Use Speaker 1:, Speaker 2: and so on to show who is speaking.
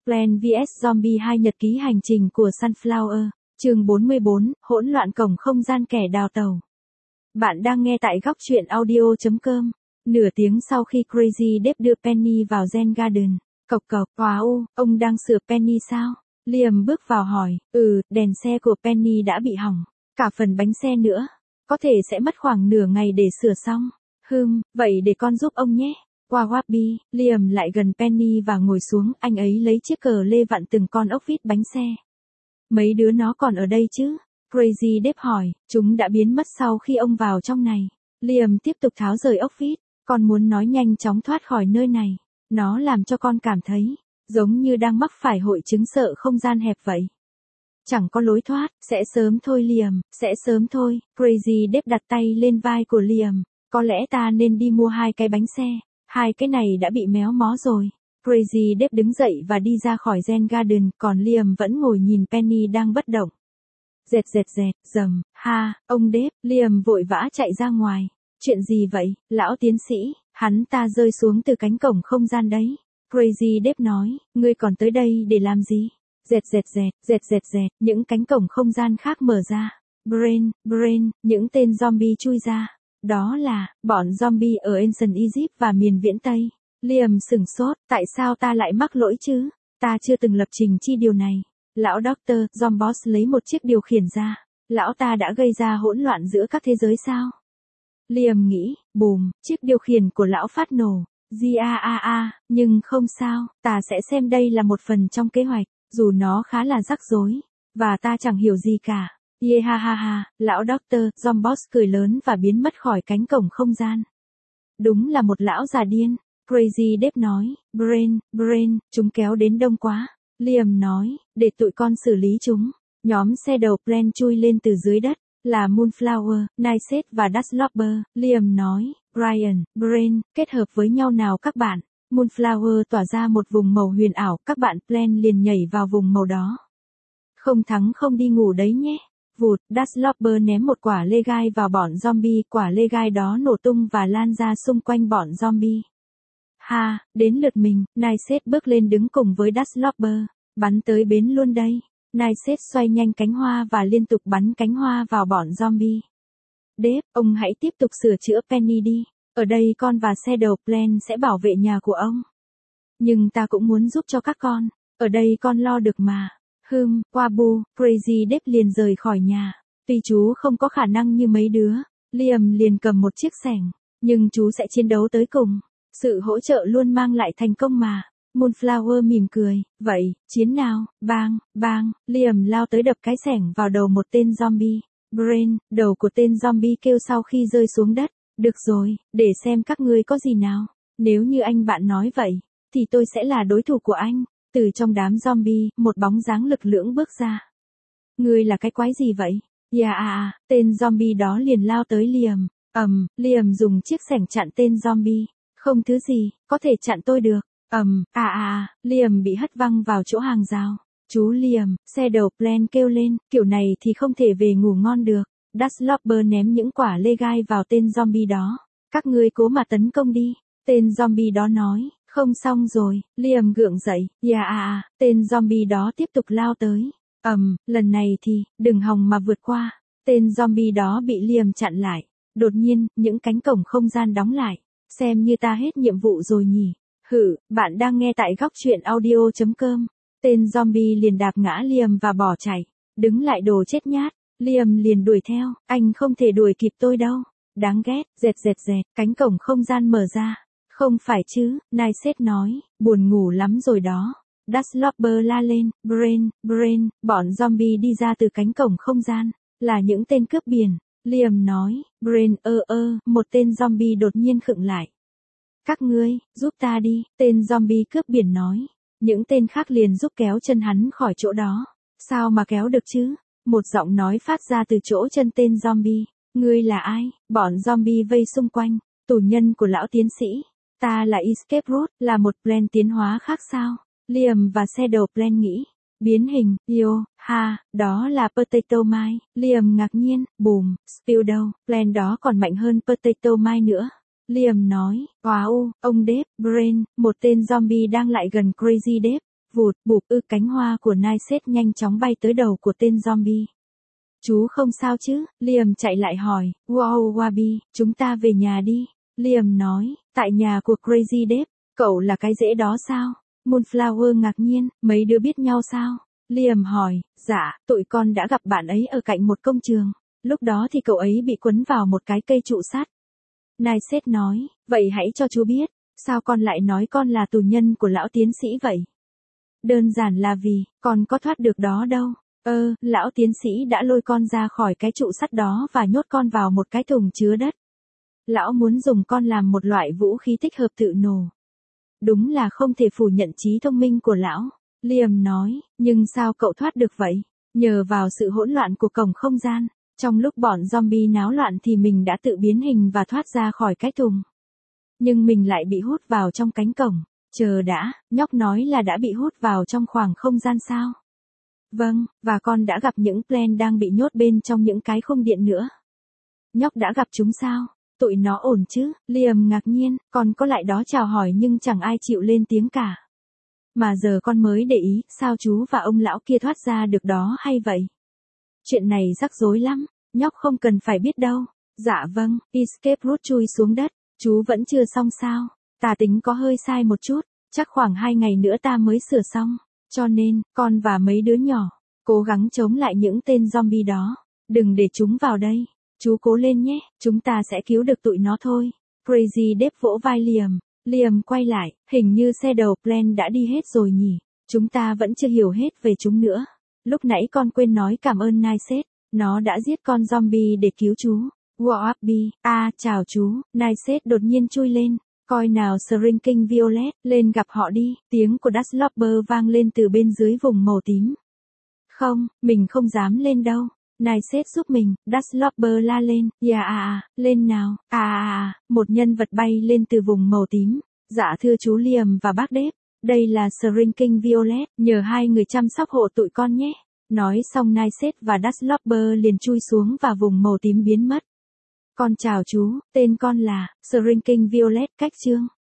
Speaker 1: Plant vs Zombie 2 Nhật ký hành trình của Sunflower, chương 44, hỗn loạn cổng không gian kẻ đào tàu. Bạn đang nghe tại góc truyện audio.com. Nửa tiếng sau khi Crazy Dave đưa Penny vào Zen Garden, cộc cộc, wow, ông đang sửa Penny sao? Liam bước vào hỏi, đèn xe của Penny đã bị hỏng, cả phần bánh xe nữa, có thể sẽ mất khoảng nửa ngày để sửa xong. Vậy để con giúp ông nhé. Qua Wabi, Liam lại gần Penny và ngồi xuống, anh ấy lấy chiếc cờ lê vặn từng con ốc vít bánh xe. Mấy đứa nó còn ở đây chứ? Crazy Dave hỏi, chúng đã biến mất sau khi ông vào trong này. Liam tiếp tục tháo rời ốc vít, con muốn nói nhanh chóng thoát khỏi nơi này. Nó làm cho con cảm thấy, giống như đang mắc phải hội chứng sợ không gian hẹp vậy. Chẳng có lối thoát, sẽ sớm thôi Liam, sẽ sớm thôi. Crazy Dave đặt tay lên vai của Liam, có lẽ ta nên đi mua 2 cái bánh xe. 2 cái này đã bị méo mó rồi. Crazy Dave đứng dậy và đi ra khỏi Zen Garden, còn Liam vẫn ngồi nhìn Penny đang bất động. Dẹt, rầm, ha, ông Dave, Liam vội vã chạy ra ngoài. Chuyện gì vậy, lão tiến sĩ, hắn ta rơi xuống từ cánh cổng không gian đấy. Crazy Dave nói, ngươi còn tới đây để làm gì? Dẹt, những cánh cổng không gian khác mở ra. Brain, những tên zombie chui ra. Đó là, bọn zombie ở Ancient Egypt và miền viễn Tây. Liam sửng sốt, tại sao ta lại mắc lỗi chứ? Ta chưa từng lập trình chi điều này. Lão Dr. Zomboss lấy một chiếc điều khiển ra. Lão ta đã gây ra hỗn loạn giữa các thế giới sao? Liam nghĩ, bùm, chiếc điều khiển của lão phát nổ. Nhưng không sao, ta sẽ xem đây là một phần trong kế hoạch, dù nó khá là rắc rối. Và ta chẳng hiểu gì cả. Lão Dr. Zomboss cười lớn và biến mất khỏi cánh cổng không gian. Đúng là một lão già điên. Crazy Dave nói, Brain, chúng kéo đến đông quá. Liam nói, để tụi con xử lý chúng. Nhóm xe đầu Plant chui lên từ dưới đất, là Moonflower, Niceset và Dustlopper. Liam nói, Brain, kết hợp với nhau nào các bạn. Moonflower tỏa ra một vùng màu huyền ảo, các bạn Plant liền nhảy vào vùng màu đó. Không thắng không đi ngủ đấy nhé. Vụt, Dustlopper ném một quả lê gai vào bọn zombie, quả lê gai đó nổ tung và lan ra xung quanh bọn zombie. Đến lượt mình, Niceset bước lên đứng cùng với Dustlopper, bắn tới bến luôn đây. Niceset xoay nhanh cánh hoa và liên tục bắn cánh hoa vào bọn zombie. Dave, ông hãy tiếp tục sửa chữa Penny đi, ở đây con và xe đầu Plant sẽ bảo vệ nhà của ông. Nhưng ta cũng muốn giúp cho các con, ở đây con lo được mà. Wabu, Crazy Dave liền rời khỏi nhà. Tuy chú không có khả năng như mấy đứa, Liam liền cầm một chiếc xẻng, nhưng chú sẽ chiến đấu tới cùng. Sự hỗ trợ luôn mang lại thành công mà. Moonflower mỉm cười, vậy, chiến nào, bang, Liam lao tới đập cái xẻng vào đầu một tên zombie. Brain, đầu của tên zombie kêu sau khi rơi xuống đất, được rồi, để xem các ngươi có gì nào. Nếu như anh bạn nói vậy, thì tôi sẽ là đối thủ của anh. Từ trong đám zombie, một bóng dáng lực lưỡng bước ra. Ngươi là cái quái gì vậy? Tên zombie đó liền lao tới Liam. Liam dùng chiếc xẻng chặn tên zombie. Không thứ gì, có thể chặn tôi được. Liam bị hất văng vào chỗ hàng rào. Chú Liam, xe đầu Plant kêu lên, kiểu này thì không thể về ngủ ngon được. Dustlopper ném những quả lê gai vào tên zombie đó. Các ngươi cố mà tấn công đi. Tên zombie đó nói, không xong rồi. Liam gượng dậy, tên zombie đó tiếp tục lao tới. Lần này thì, đừng hòng mà vượt qua. Tên zombie đó bị Liam chặn lại. Đột nhiên, những cánh cổng không gian đóng lại. Xem như ta hết nhiệm vụ rồi nhỉ. Bạn đang nghe tại góc truyện audio.com. Tên zombie liền đạp ngã Liam và bỏ chạy. Đứng lại đồ chết nhát. Liam liền đuổi theo, anh không thể đuổi kịp tôi đâu. Đáng ghét, dẹt, cánh cổng không gian mở ra. Không phải chứ, Niceset nói, buồn ngủ lắm rồi đó. Dustlopper la lên, Brain, bọn zombie đi ra từ cánh cổng không gian, là những tên cướp biển. Liam nói, Brain một tên zombie đột nhiên khựng lại. Các ngươi, giúp ta đi, tên zombie cướp biển nói. Những tên khác liền giúp kéo chân hắn khỏi chỗ đó. Sao mà kéo được chứ? Một giọng nói phát ra từ chỗ chân tên zombie. Ngươi là ai? Bọn zombie vây xung quanh. Tù nhân của lão tiến sĩ. Ta là Escape Root, là một Plant tiến hóa khác sao? Liam và xe đầu Plant nghĩ. Biến hình, đó là Potato Mine. Liam ngạc nhiên, bùm, Spill đâu, Plant đó còn mạnh hơn Potato Mine nữa. Liam nói, wow, ông Dave, Brain, một tên zombie đang lại gần Crazy Dave. Vụt, bụp cánh hoa của Nice nhanh chóng bay tới đầu của tên zombie. Chú không sao chứ? Liam chạy lại hỏi. Wow Wabi, chúng ta về nhà đi. Liam nói, tại nhà của Crazy Dave, cậu là cái dễ đó sao? Moonflower ngạc nhiên, mấy đứa biết nhau sao? Liam hỏi, dạ, tụi con đã gặp bạn ấy ở cạnh một công trường. Lúc đó thì cậu ấy bị quấn vào một cái cây trụ sắt. Nice nói, vậy hãy cho chú biết, sao con lại nói con là tù nhân của lão tiến sĩ vậy? Đơn giản là vì, con có thoát được đó đâu. Lão tiến sĩ đã lôi con ra khỏi cái trụ sắt đó và nhốt con vào một cái thùng chứa đất. Lão muốn dùng con làm một loại vũ khí tích hợp tự nổ. Đúng là không thể phủ nhận trí thông minh của lão. Liam nói, nhưng sao cậu thoát được vậy? Nhờ vào sự hỗn loạn của cổng không gian. Trong lúc bọn zombie náo loạn thì mình đã tự biến hình và thoát ra khỏi cái thùng. Nhưng mình lại bị hút vào trong cánh cổng. Chờ đã, nhóc nói là đã bị hút vào trong khoảng không gian sao? Vâng, và con đã gặp những Plan đang bị nhốt bên trong những cái khung điện nữa. Nhóc đã gặp chúng sao? Tụi nó ổn chứ? Liam ngạc nhiên, con có lại đó chào hỏi nhưng chẳng ai chịu lên tiếng cả. Mà giờ con mới để ý, sao chú và ông lão kia thoát ra được đó hay vậy? Chuyện này rắc rối lắm, nhóc không cần phải biết đâu. Dạ vâng, escape route chui xuống đất, chú vẫn chưa xong sao? Ta tính có hơi sai một chút, chắc khoảng 2 ngày nữa ta mới sửa xong. Cho nên, con và mấy đứa nhỏ, cố gắng chống lại những tên zombie đó. Đừng để chúng vào đây. Chú cố lên nhé, chúng ta sẽ cứu được tụi nó thôi. Crazy Dave vỗ vai Liam. Liam quay lại, hình như xe đầu Plan đã đi hết rồi nhỉ. Chúng ta vẫn chưa hiểu hết về chúng nữa. Lúc nãy con quên nói cảm ơn Nice. Nó đã giết con zombie để cứu chú. Wabi, chào chú. Nice đột nhiên chui lên. Coi nào Shrinking Violet, lên gặp họ đi. Tiếng của Dustloper vang lên từ bên dưới vùng màu tím. Không, mình không dám lên đâu. Nice giúp mình, Dustloper la lên. Lên nào. Một nhân vật bay lên từ vùng màu tím. Dạ thưa chú Liam và bác Dave, đây là Shrinking Violet, nhờ hai người chăm sóc hộ tụi con nhé. Nói xong Nice và Dustloper liền chui xuống và vùng màu tím biến mất. Con chào chú, tên con là Shrinking Violet, cách chương.